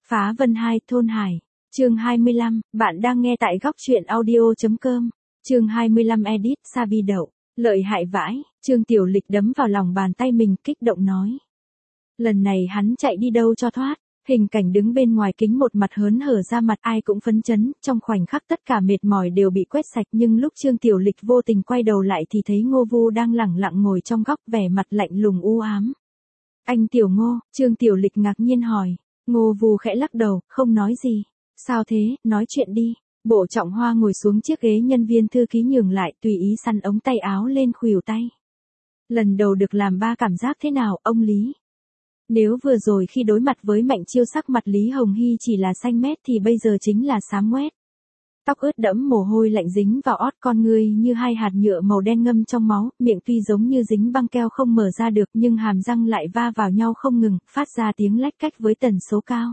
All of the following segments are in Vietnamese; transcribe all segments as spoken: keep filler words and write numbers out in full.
Phá Vân hai Thôn Hải. Chương hai mươi lăm, bạn đang nghe tại góc truyện audio chấm com. Chương hai mươi lăm edit Sabi đậu. Lợi hại vãi, Trương Tiểu Lịch đấm vào lòng bàn tay mình kích động nói. Lần này hắn chạy đi đâu cho thoát, hình cảnh đứng bên ngoài kính một mặt hớn hở ra mặt ai cũng phấn chấn, trong khoảnh khắc tất cả mệt mỏi đều bị quét sạch nhưng lúc Trương Tiểu Lịch vô tình quay đầu lại thì thấy Ngô Vu đang lẳng lặng ngồi trong góc vẻ mặt lạnh lùng u ám. Anh Tiểu Ngô, Trương Tiểu Lịch ngạc nhiên hỏi, Ngô Vu khẽ lắc đầu, không nói gì. Sao thế, nói chuyện đi. Bộ Trọng Hoa ngồi xuống chiếc ghế nhân viên thư ký nhường lại tùy ý săn ống tay áo lên khuỷu tay. Lần đầu được làm ba cảm giác thế nào, ông Lý? Nếu vừa rồi khi đối mặt với Mạnh Chiêu sắc mặt Lý Hồng Hy chỉ là xanh mét thì bây giờ chính là xám ngoét. Tóc ướt đẫm mồ hôi lạnh dính vào ót, con ngươi như hai hạt nhựa màu đen ngâm trong máu, miệng tuy giống như dính băng keo không mở ra được nhưng hàm răng lại va vào nhau không ngừng, phát ra tiếng lách cách với tần số cao.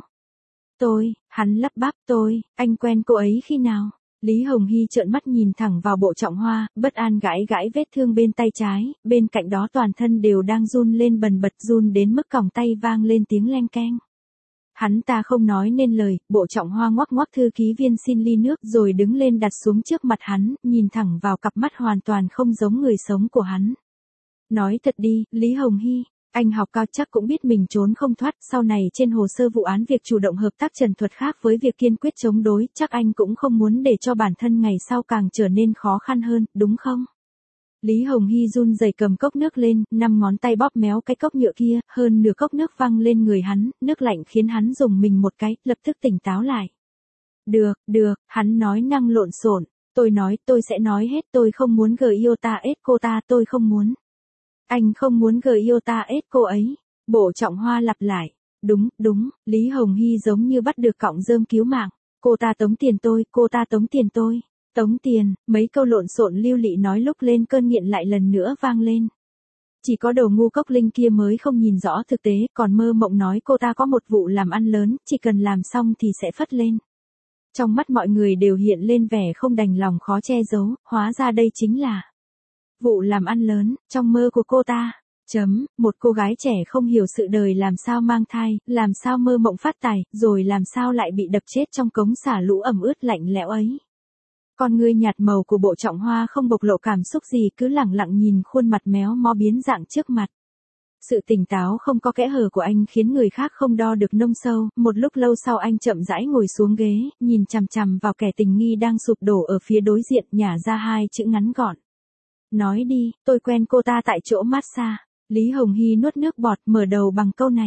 Tôi, hắn lắp bắp tôi, anh quen cô ấy khi nào? Lý Hồng Hy trợn mắt nhìn thẳng vào Bộ Trọng Hoa, bất an gãi gãi vết thương bên tay trái, bên cạnh đó toàn thân đều đang run lên bần bật, run đến mức còng tay vang lên tiếng leng keng. Hắn ta không nói nên lời, Bộ Trọng Hoa ngoắc ngoắc thư ký viên xin ly nước rồi đứng lên đặt xuống trước mặt hắn, nhìn thẳng vào cặp mắt hoàn toàn không giống người sống của hắn. Nói thật đi, Lý Hồng Hy. Anh học cao chắc cũng biết mình trốn không thoát, sau này trên hồ sơ vụ án việc chủ động hợp tác trần thuật khác với việc kiên quyết chống đối, chắc anh cũng không muốn để cho bản thân ngày sau càng trở nên khó khăn hơn, đúng không? Lý Hồng Hy run rẩy cầm cốc nước lên, năm ngón tay bóp méo cái cốc nhựa kia, hơn nửa cốc nước văng lên người hắn, nước lạnh khiến hắn rùng mình một cái, lập tức tỉnh táo lại. Được, được, hắn nói năng lộn xộn, tôi nói tôi sẽ nói hết, tôi không muốn gờ yêu ta ết cô ta, tôi không muốn. Anh không muốn gờ yêu ta ết cô ấy. Bộ Trọng Hoa lặp lại. Đúng, đúng, Lý Hồng Hy giống như bắt được cọng rơm cứu mạng. Cô ta tống tiền tôi, cô ta tống tiền tôi. Tống tiền, mấy câu lộn xộn lưu lị nói lúc lên cơn nghiện lại lần nữa vang lên. Chỉ có đồ ngu cốc linh kia mới không nhìn rõ thực tế, còn mơ mộng nói cô ta có một vụ làm ăn lớn, chỉ cần làm xong thì sẽ phất lên. Trong mắt mọi người đều hiện lên vẻ không đành lòng khó che giấu, hóa ra đây chính là vụ làm ăn lớn, trong mơ của cô ta. Chấm, một cô gái trẻ không hiểu sự đời làm sao mang thai, làm sao mơ mộng phát tài, rồi làm sao lại bị đập chết trong cống xả lũ ẩm ướt lạnh lẽo ấy. Con ngươi nhạt màu của Bộ Trọng Hoa không bộc lộ cảm xúc gì, cứ lẳng lặng nhìn khuôn mặt méo mó biến dạng trước mặt. Sự tỉnh táo không có kẽ hở của anh khiến người khác không đo được nông sâu, một lúc lâu sau anh chậm rãi ngồi xuống ghế, nhìn chằm chằm vào kẻ tình nghi đang sụp đổ ở phía đối diện, nhả ra hai chữ ngắn gọn. Nói đi, tôi quen cô ta tại chỗ massage. Lý Hồng Hy nuốt nước bọt mở đầu bằng câu này.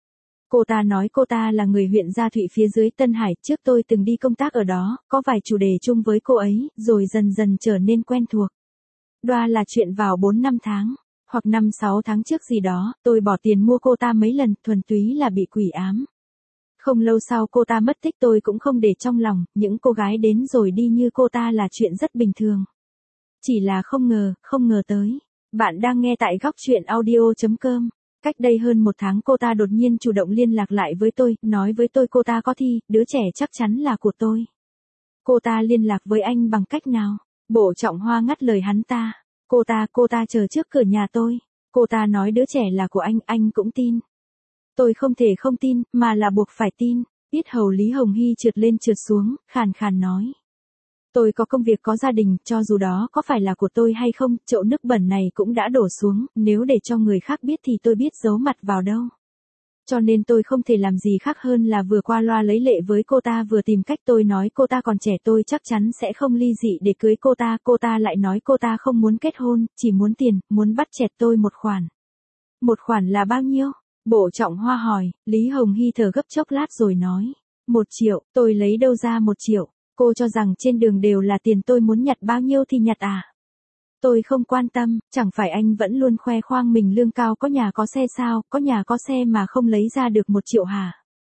Cô ta nói cô ta là người huyện Gia Thụy phía dưới Tân Hải, trước tôi từng đi công tác ở đó, có vài chủ đề chung với cô ấy, rồi dần dần trở nên quen thuộc. Đoa là chuyện vào bốn năm tháng, hoặc năm sáu tháng trước gì đó, tôi bỏ tiền mua cô ta mấy lần, thuần túy là bị quỷ ám. Không lâu sau cô ta mất tích tôi cũng không để trong lòng, những cô gái đến rồi đi như cô ta là chuyện rất bình thường. Chỉ là không ngờ, không ngờ tới. Bạn đang nghe tại góc truyện audio chấm com. Cách đây hơn một tháng cô ta đột nhiên chủ động liên lạc lại với tôi, nói với tôi cô ta có thi, đứa trẻ chắc chắn là của tôi. Cô ta liên lạc với anh bằng cách nào? Bộ Trọng Hoa ngắt lời hắn ta. Cô ta, cô ta chờ trước cửa nhà tôi. Cô ta nói đứa trẻ là của anh, anh cũng tin. Tôi không thể không tin, mà là buộc phải tin. Tiết hầu Lý Hồng Hy trượt lên trượt xuống, khàn khàn nói. Tôi có công việc có gia đình, cho dù đó có phải là của tôi hay không, chậu nước bẩn này cũng đã đổ xuống, nếu để cho người khác biết thì tôi biết giấu mặt vào đâu. Cho nên tôi không thể làm gì khác hơn là vừa qua loa lấy lệ với cô ta vừa tìm cách tôi nói cô ta còn trẻ tôi chắc chắn sẽ không ly dị để cưới cô ta, cô ta lại nói cô ta không muốn kết hôn, chỉ muốn tiền, muốn bắt chẹt tôi một khoản. Một khoản là bao nhiêu? Bộ Trọng Hoa hỏi, Lý Hồng Hy thở gấp chốc lát rồi nói. Một triệu, tôi lấy đâu ra một triệu? Cô cho rằng trên đường đều là tiền tôi muốn nhặt bao nhiêu thì nhặt à? Tôi không quan tâm, chẳng phải anh vẫn luôn khoe khoang mình lương cao có nhà có xe sao, có nhà có xe mà không lấy ra được một triệu hả?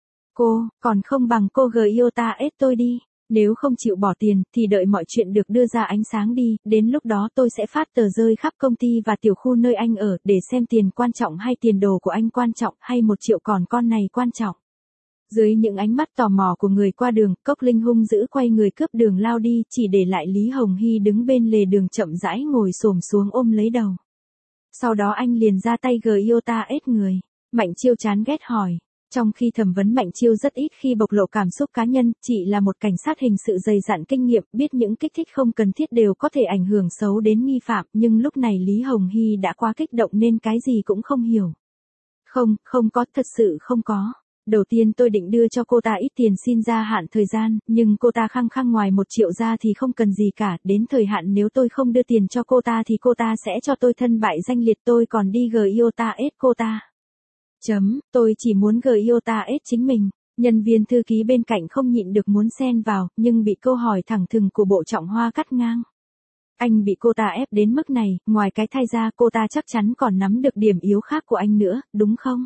Cô, còn không bằng cô gờ yêu ta ết tôi đi, nếu không chịu bỏ tiền thì đợi mọi chuyện được đưa ra ánh sáng đi, đến lúc đó tôi sẽ phát tờ rơi khắp công ty và tiểu khu nơi anh ở để xem tiền quan trọng hay tiền đồ của anh quan trọng hay một triệu còn con này quan trọng. Dưới những ánh mắt tò mò của người qua đường, Cốc Linh hung dữ quay người cướp đường lao đi, chỉ để lại Lý Hồng Hy đứng bên lề đường chậm rãi ngồi xổm xuống ôm lấy đầu. Sau đó anh liền ra tay gờ yêu ta ết người. Mạnh Chiêu chán ghét hỏi, Trong khi thẩm vấn Mạnh Chiêu rất ít khi bộc lộ cảm xúc cá nhân, chị là một cảnh sát hình sự dày dặn kinh nghiệm, biết những kích thích không cần thiết đều có thể ảnh hưởng xấu đến nghi phạm, nhưng lúc này Lý Hồng Hy đã quá kích động nên cái gì cũng không hiểu. Không, không có, thật sự không có. Đầu tiên tôi định đưa cho cô ta ít tiền xin gia hạn thời gian, nhưng cô ta khăng khăng ngoài một triệu ra thì không cần gì cả, đến thời hạn nếu tôi không đưa tiền cho cô ta thì cô ta sẽ cho tôi thân bại danh liệt, tôi còn đi gờ i o ta ết cô ta. Chấm, tôi chỉ muốn gờ i o ta ết chính mình. Nhân viên thư ký bên cạnh không nhịn được muốn xen vào, nhưng bị câu hỏi thẳng thừng của Bộ Trọng Hoa cắt ngang. Anh bị cô ta ép đến mức này, ngoài cái thai ra cô ta chắc chắn còn nắm được điểm yếu khác của anh nữa, đúng không?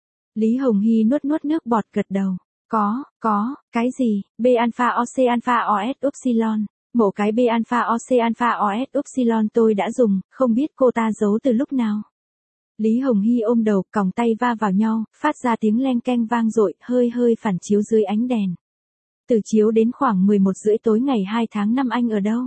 Lý Hồng Hy nuốt nuốt nước bọt gật đầu. Có, có, cái gì? B alpha oc alpha os upsilon. Mổ cái B alpha oc alpha os upsilon tôi đã dùng, không biết cô ta giấu từ lúc nào. Lý Hồng Hy ôm đầu, còng tay va vào nhau, phát ra tiếng leng keng vang dội, hơi hơi phản chiếu dưới ánh đèn. Từ chiếu đến khoảng mười một rưỡi tối ngày hai tháng năm anh ở đâu?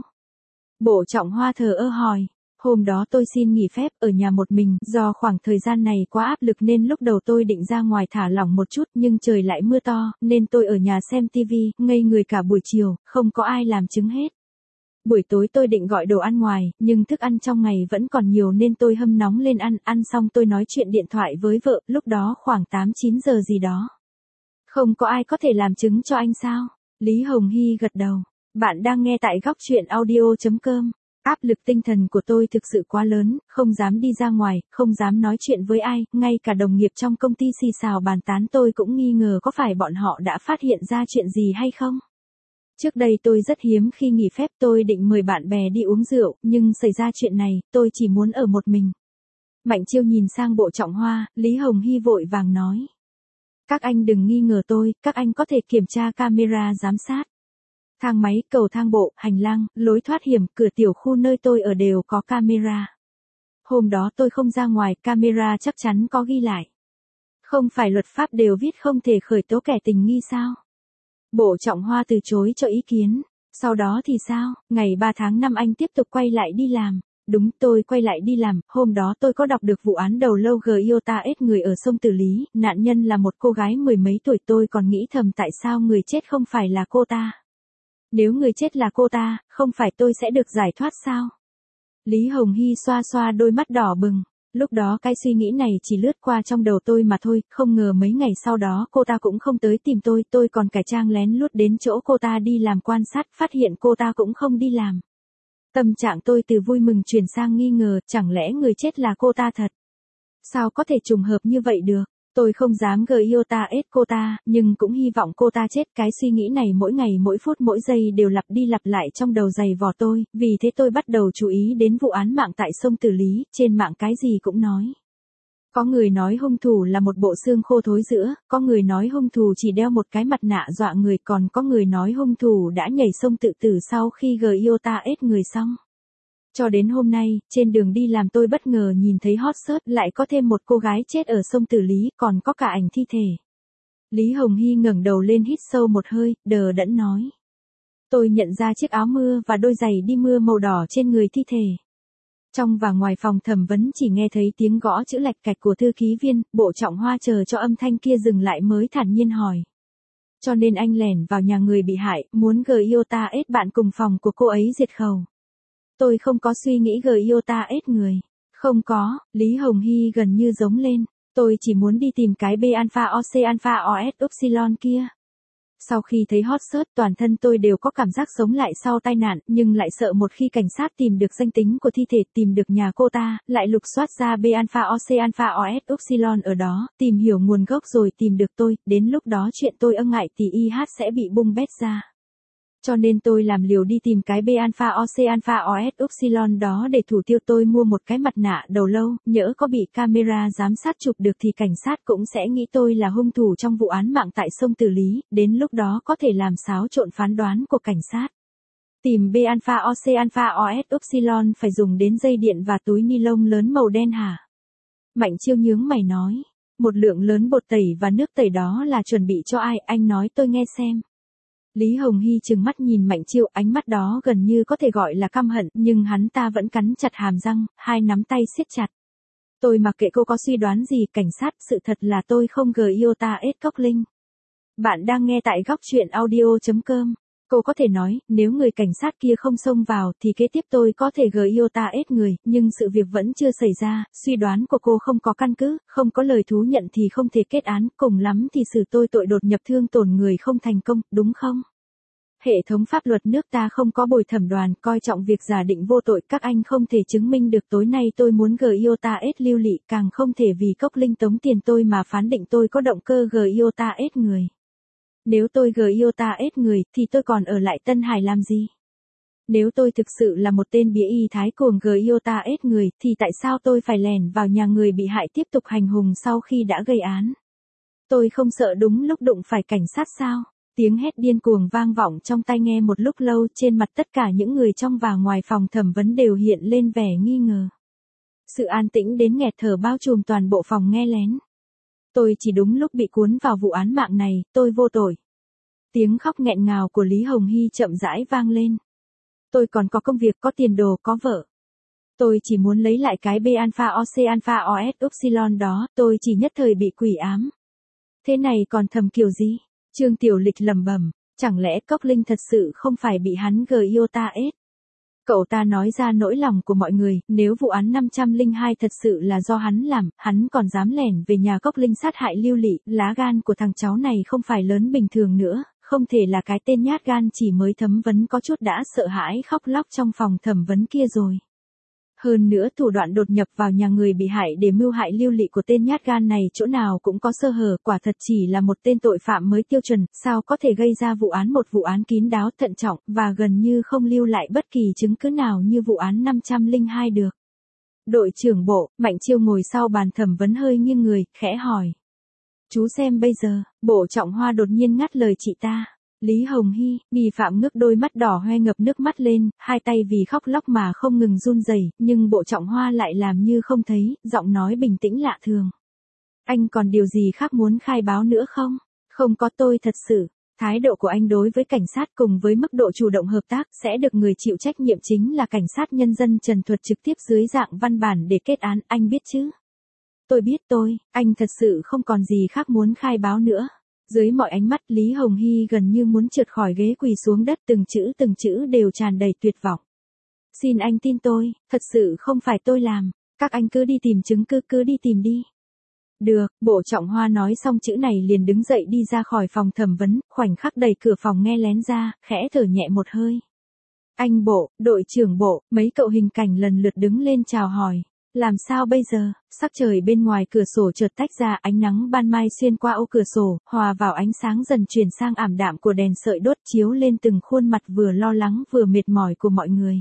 Bộ Trọng Hoa thờ ơ hỏi. Hôm đó tôi xin nghỉ phép ở nhà một mình, do khoảng thời gian này quá áp lực nên lúc đầu tôi định ra ngoài thả lỏng một chút nhưng trời lại mưa to, nên tôi ở nhà xem tivi, ngây người cả buổi chiều, không có ai làm chứng hết. Buổi tối tôi định gọi đồ ăn ngoài, nhưng thức ăn trong ngày vẫn còn nhiều nên tôi hâm nóng lên ăn, ăn xong tôi nói chuyện điện thoại với vợ, lúc đó khoảng tám chín giờ gì đó. Không có ai có thể làm chứng cho anh sao? Lý Hồng Hy gật đầu. Bạn đang nghe tại góc truyện audio chấm com. Áp lực tinh thần của tôi thực sự quá lớn, không dám đi ra ngoài, không dám nói chuyện với ai, ngay cả đồng nghiệp trong công ty xì xào bàn tán tôi cũng nghi ngờ có phải bọn họ đã phát hiện ra chuyện gì hay không. Trước đây tôi rất hiếm khi nghỉ phép, tôi định mời bạn bè đi uống rượu, nhưng xảy ra chuyện này, tôi chỉ muốn ở một mình. Mạnh Chiêu nhìn sang Bộ Trọng Hoa, Lý Hồng Hy vội vàng nói. Các anh đừng nghi ngờ tôi, các anh có thể kiểm tra camera giám sát. Thang máy, cầu thang bộ, hành lang, lối thoát hiểm, cửa tiểu khu nơi tôi ở đều có camera. Hôm đó tôi không ra ngoài, camera chắc chắn có ghi lại. Không phải luật pháp đều viết không thể khởi tố kẻ tình nghi sao? Bộ Trọng Hoa từ chối cho ý kiến. Sau đó thì sao? Ngày ba tháng năm anh tiếp tục quay lại đi làm. Đúng, tôi quay lại đi làm, hôm đó tôi có đọc được vụ án đầu lâu gờ i o ta ết người ở sông Tử Lý, nạn nhân là một cô gái mười mấy tuổi, tôi còn nghĩ thầm tại sao người chết không phải là cô ta. Nếu người chết là cô ta, không phải tôi sẽ được giải thoát sao? Lý Hồng Hy xoa xoa đôi mắt đỏ bừng. Lúc đó cái suy nghĩ này chỉ lướt qua trong đầu tôi mà thôi, không ngờ mấy ngày sau đó cô ta cũng không tới tìm tôi, tôi còn cải trang lén lút đến chỗ cô ta đi làm quan sát, phát hiện cô ta cũng không đi làm. Tâm trạng tôi từ vui mừng chuyển sang nghi ngờ, chẳng lẽ người chết là cô ta thật? Sao có thể trùng hợp như vậy được? Tôi không dám gờ i o ta ết cô ta, nhưng cũng hy vọng cô ta chết. Cái suy nghĩ này mỗi ngày mỗi phút mỗi giây đều lặp đi lặp lại trong đầu dày vò tôi, vì thế tôi bắt đầu chú ý đến vụ án mạng tại sông Tử Lý, trên mạng cái gì cũng nói. Có người nói hung thủ là một bộ xương khô thối rữa, có người nói hung thủ chỉ đeo một cái mặt nạ dọa người, còn có người nói hung thủ đã nhảy sông tự tử sau khi gờ i o ta ết người xong. Cho đến hôm nay, trên đường đi làm tôi bất ngờ nhìn thấy hot search lại có thêm một cô gái chết ở sông Tử Lý, còn có cả ảnh thi thể. Lý Hồng Hy ngẩng đầu lên hít sâu một hơi, đờ đẫn nói. Tôi nhận ra chiếc áo mưa và đôi giày đi mưa màu đỏ trên người thi thể. Trong và ngoài phòng thẩm vấn chỉ nghe thấy tiếng gõ chữ lạch cạch của thư ký viên, Bộ Trọng Hoa chờ cho âm thanh kia dừng lại mới thản nhiên hỏi. Cho nên anh lẻn vào nhà người bị hại, muốn gờ i o ta ết bạn cùng phòng của cô ấy diệt khẩu. Tôi không có suy nghĩ gờ i o ta ết người. Không có, Lý Hồng Hy gần như giống lên. Tôi chỉ muốn đi tìm cái B alpha oc alpha os upsilon kia. Sau khi thấy hot search toàn thân tôi đều có cảm giác sống lại sau tai nạn, nhưng lại sợ một khi cảnh sát tìm được danh tính của thi thể, tìm được nhà cô ta, lại lục soát ra B alpha oc alpha os upsilon ở đó, tìm hiểu nguồn gốc rồi tìm được tôi, đến lúc đó chuyện tôi ân ngại thì i hát sẽ bị bung bét ra. Cho nên tôi làm liều đi tìm cái B alpha oc alpha os upsilon đó để thủ tiêu. Tôi mua một cái mặt nạ đầu lâu, nhỡ có bị camera giám sát chụp được thì cảnh sát cũng sẽ nghĩ tôi là hung thủ trong vụ án mạng tại sông Tử Lý, đến lúc đó có thể làm xáo trộn phán đoán của cảnh sát. Tìm B alpha oc alpha os upsilon phải dùng đến dây điện và túi ni lông lớn màu đen hả? Mạnh Chiêu nhướng mày nói, một lượng lớn bột tẩy và nước tẩy đó là chuẩn bị cho ai, anh nói tôi nghe xem. Lý Hồng Hy trừng mắt nhìn Mạnh Chiêu, ánh mắt đó gần như có thể gọi là căm hận, nhưng hắn ta vẫn cắn chặt hàm răng, hai nắm tay siết chặt. Tôi mặc kệ cô có suy đoán gì, cảnh sát, sự thật là tôi không gờ iota S Cốc Linh. Bạn đang nghe tại góc truyện audio chấm com. Cô có thể nói, nếu người cảnh sát kia không xông vào thì kế tiếp tôi có thể gờ iota S người, nhưng sự việc vẫn chưa xảy ra, suy đoán của cô không có căn cứ, không có lời thú nhận thì không thể kết án, cùng lắm thì xử tôi tội đột nhập thương tổn người không thành công, đúng không? Hệ thống pháp luật nước ta không có bồi thẩm đoàn, coi trọng việc giả định vô tội, các anh không thể chứng minh được. Tối nay tôi muốn gờ iota S lưu lị, càng không thể vì Cốc Linh tống tiền tôi mà phán định tôi có động cơ gờ iota S người. Nếu tôi gờ iota S người, thì tôi còn ở lại Tân Hải làm gì? Nếu tôi thực sự là một tên bịa y thái cuồng gờ iota S người, thì tại sao tôi phải lẻn vào nhà người bị hại tiếp tục hành hùng sau khi đã gây án? Tôi không sợ đúng lúc đụng phải cảnh sát sao? Tiếng hét điên cuồng vang vọng trong tai nghe một lúc lâu, trên mặt tất cả những người trong và ngoài phòng thẩm vấn đều hiện lên vẻ nghi ngờ. Sự an tĩnh đến nghẹt thở bao trùm toàn bộ phòng nghe lén. Tôi chỉ đúng lúc bị cuốn vào vụ án mạng này, tôi vô tội. Tiếng khóc nghẹn ngào của Lý Hồng Hy chậm rãi vang lên. Tôi còn có công việc, có tiền đồ, có vợ. Tôi chỉ muốn lấy lại cái B alpha O C alpha O S upsilon đó, tôi chỉ nhất thời bị quỷ ám. Thế này còn thầm kiểu gì? Trương Tiểu Lịch lẩm bẩm, chẳng lẽ Cốc Linh thật sự không phải bị hắn gờ iota S? Cậu ta nói ra nỗi lòng của mọi người, nếu vụ án năm trăm lẻ hai thật sự là do hắn làm, hắn còn dám lẻn về nhà Cốc Linh sát hại lưu lị, lá gan của thằng cháu này không phải lớn bình thường nữa, không thể là cái tên nhát gan chỉ mới thẩm vấn có chút đã sợ hãi khóc lóc trong phòng thẩm vấn kia rồi. Hơn nữa thủ đoạn đột nhập vào nhà người bị hại để mưu hại lưu lị của tên nhát gan này chỗ nào cũng có sơ hở, quả thật chỉ là một tên tội phạm mới tiêu chuẩn, sao có thể gây ra vụ án một vụ án kín đáo thận trọng, và gần như không lưu lại bất kỳ chứng cứ nào như vụ án năm trăm lẻ hai được. Đội trưởng bộ, Mạnh Chiêu ngồi sau bàn thẩm vấn hơi nghiêng người, khẽ hỏi. Chú xem bây giờ, Bộ Trọng Hoa đột nhiên ngắt lời chị ta. Lý Hồng Hy, nghi phạm ngước đôi mắt đỏ hoe ngập nước mắt lên, hai tay vì khóc lóc mà không ngừng run rẩy, nhưng Bộ Trọng Hoa lại làm như không thấy, giọng nói bình tĩnh lạ thường. Anh còn điều gì khác muốn khai báo nữa không? Không có, tôi thật sự. Thái độ của anh đối với cảnh sát cùng với mức độ chủ động hợp tác sẽ được người chịu trách nhiệm chính là cảnh sát nhân dân Trần Thuật trực tiếp dưới dạng văn bản để kết án, anh biết chứ? Tôi biết tôi, anh thật sự không còn gì khác muốn khai báo nữa. Dưới mọi ánh mắt, Lý Hồng Hy gần như muốn trượt khỏi ghế quỳ xuống đất, từng chữ từng chữ đều tràn đầy tuyệt vọng. Xin anh tin tôi, thật sự không phải tôi làm, các anh cứ đi tìm chứng cứ, cứ đi tìm đi. Được, Bộ Trọng Hoa nói xong chữ này liền đứng dậy đi ra khỏi phòng thẩm vấn, khoảnh khắc đẩy cửa phòng nghe lén ra, khẽ thở nhẹ một hơi. Anh Bộ, đội trưởng Bộ, mấy cậu hình cảnh lần lượt đứng lên chào hỏi. Làm sao bây giờ? Sắc trời bên ngoài cửa sổ chợt tách ra, ánh nắng ban mai xuyên qua ô cửa sổ, hòa vào ánh sáng dần chuyển sang ảm đạm của đèn sợi đốt chiếu lên từng khuôn mặt vừa lo lắng vừa mệt mỏi của mọi người.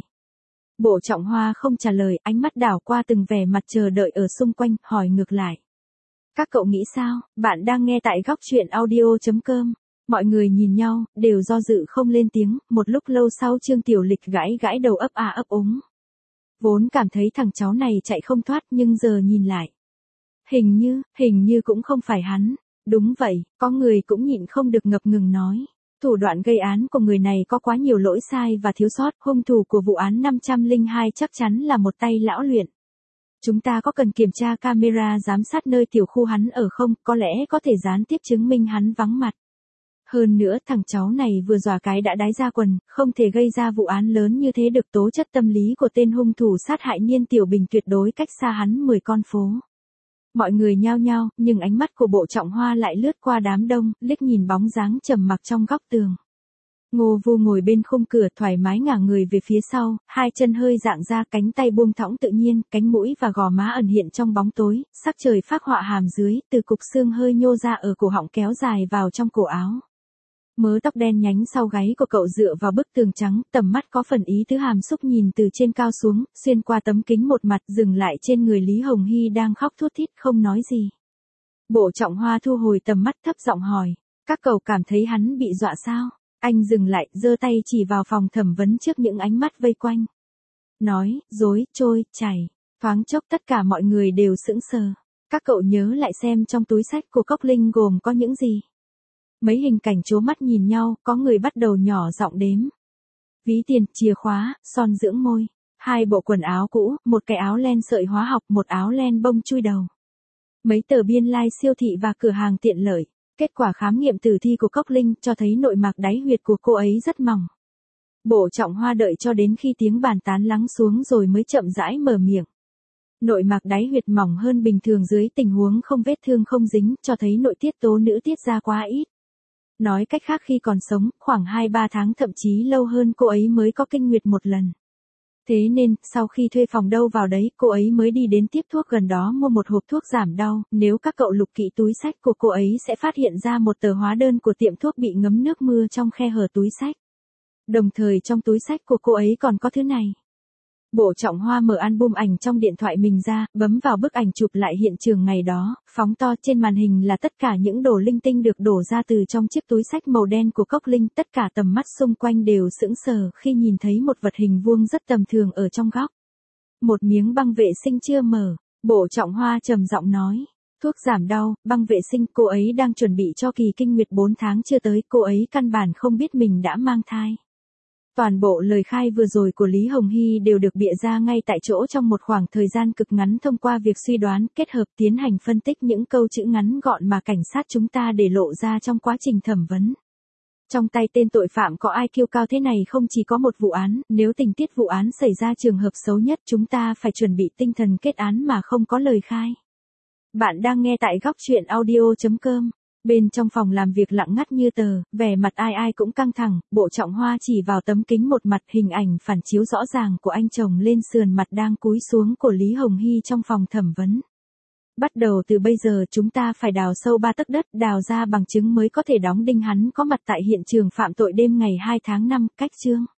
Bộ Trọng Hoa không trả lời, ánh mắt đảo qua từng vẻ mặt chờ đợi ở xung quanh, hỏi ngược lại. Các cậu nghĩ sao? Bạn đang nghe tại góc truyện audio chấm com. Mọi người nhìn nhau, đều do dự không lên tiếng, một lúc lâu sau Trương Tiểu Lịch gãi gãi đầu ấp a ấp úng. Vốn cảm thấy thằng cháu này chạy không thoát nhưng giờ nhìn lại. Hình như, hình như cũng không phải hắn. Đúng vậy, có người cũng nhịn không được ngập ngừng nói. Thủ đoạn gây án của người này có quá nhiều lỗi sai và thiếu sót, hung thủ của vụ án năm trăm lẻ hai chắc chắn là một tay lão luyện. Chúng ta có cần kiểm tra camera giám sát nơi tiểu khu hắn ở không, có lẽ có thể gián tiếp chứng minh hắn vắng mặt. Hơn nữa thằng cháu này vừa dọa cái đã đái ra quần, không thể gây ra vụ án lớn như thế được, tố chất tâm lý của tên hung thủ sát hại Niên Tiểu Bình tuyệt đối cách xa hắn mười con phố. Mọi người nhao nhao, nhưng ánh mắt của Bộ Trọng Hoa lại lướt qua đám đông, liếc nhìn bóng dáng trầm mặc trong góc tường. Ngô Vu ngồi bên khung cửa thoải mái ngả người về phía sau, hai chân hơi dạng ra, cánh tay buông thõng tự nhiên, cánh mũi và gò má ẩn hiện trong bóng tối, sắc trời phác họa hàm dưới, từ cục xương hơi nhô ra ở cổ họng kéo dài vào trong cổ áo. Mớ tóc đen nhánh sau gáy của cậu dựa vào bức tường trắng, tầm mắt có phần ý tứ hàm xúc nhìn từ trên cao xuống, xuyên qua tấm kính một mặt dừng lại trên người Lý Hồng Hy đang khóc thút thít không nói gì. Bộ Trọng Hoa thu hồi tầm mắt thấp giọng hỏi, các cậu cảm thấy hắn bị dọa sao? Anh dừng lại, giơ tay chỉ vào phòng thẩm vấn trước những ánh mắt vây quanh. Nói, dối, trôi, chảy. Thoáng chốc tất cả mọi người đều sững sờ. Các cậu nhớ lại xem trong túi sách của Cốc Linh gồm có những gì. Mấy hình cảnh chố mắt nhìn nhau, có người bắt đầu nhỏ giọng đếm. Ví tiền, chìa khóa, son dưỡng môi. Hai bộ quần áo cũ, một cái áo len sợi hóa học, một áo len bông chui đầu. Mấy tờ biên lai like siêu thị và cửa hàng tiện lợi. Kết quả khám nghiệm tử thi của Cốc Linh cho thấy nội mạc đáy huyệt của cô ấy rất mỏng. Bộ Trọng Hoa đợi cho đến khi tiếng bàn tán lắng xuống rồi mới chậm rãi mở miệng. Nội mạc đáy huyệt mỏng hơn bình thường dưới tình huống không vết thương không dính, cho thấy nội tiết tố nữ tiết ra quá ít. Nói cách khác khi còn sống, khoảng hai ba tháng thậm chí lâu hơn cô ấy mới có kinh nguyệt một lần. Thế nên, sau khi thuê phòng đâu vào đấy, cô ấy mới đi đến tiếp thuốc gần đó mua một hộp thuốc giảm đau. Nếu các cậu lục kỹ túi xách của cô ấy sẽ phát hiện ra một tờ hóa đơn của tiệm thuốc bị ngấm nước mưa trong khe hở túi xách. Đồng thời trong túi xách của cô ấy còn có thứ này. Bộ Trọng Hoa mở album ảnh trong điện thoại mình ra, bấm vào bức ảnh chụp lại hiện trường ngày đó, phóng to trên màn hình là tất cả những đồ linh tinh được đổ ra từ trong chiếc túi xách màu đen của Cốc Linh. Tất cả tầm mắt xung quanh đều sững sờ khi nhìn thấy một vật hình vuông rất tầm thường ở trong góc. Một miếng băng vệ sinh chưa mở, Bộ Trọng Hoa trầm giọng nói. Thuốc giảm đau, băng vệ sinh, cô ấy đang chuẩn bị cho kỳ kinh nguyệt bốn tháng chưa tới, cô ấy căn bản không biết mình đã mang thai. Toàn bộ lời khai vừa rồi của Lý Hồng Hy đều được bịa ra ngay tại chỗ trong một khoảng thời gian cực ngắn thông qua việc suy đoán, kết hợp tiến hành phân tích những câu chữ ngắn gọn mà cảnh sát chúng ta để lộ ra trong quá trình thẩm vấn. Trong tay tên tội phạm có i kiu cao thế này không chỉ có một vụ án, nếu tình tiết vụ án xảy ra trường hợp xấu nhất chúng ta phải chuẩn bị tinh thần kết án mà không có lời khai. Bạn đang nghe tại góc truyện audio chấm com. Bên trong phòng làm việc lặng ngắt như tờ, vẻ mặt ai ai cũng căng thẳng, Bộ Trọng Hoa chỉ vào tấm kính một mặt hình ảnh phản chiếu rõ ràng của anh chồng lên sườn mặt đang cúi xuống của Lý Hồng Hy trong phòng thẩm vấn. Bắt đầu từ bây giờ chúng ta phải đào sâu ba tấc đất, đào ra bằng chứng mới có thể đóng đinh hắn có mặt tại hiện trường phạm tội đêm ngày hai tháng năm, cách chương.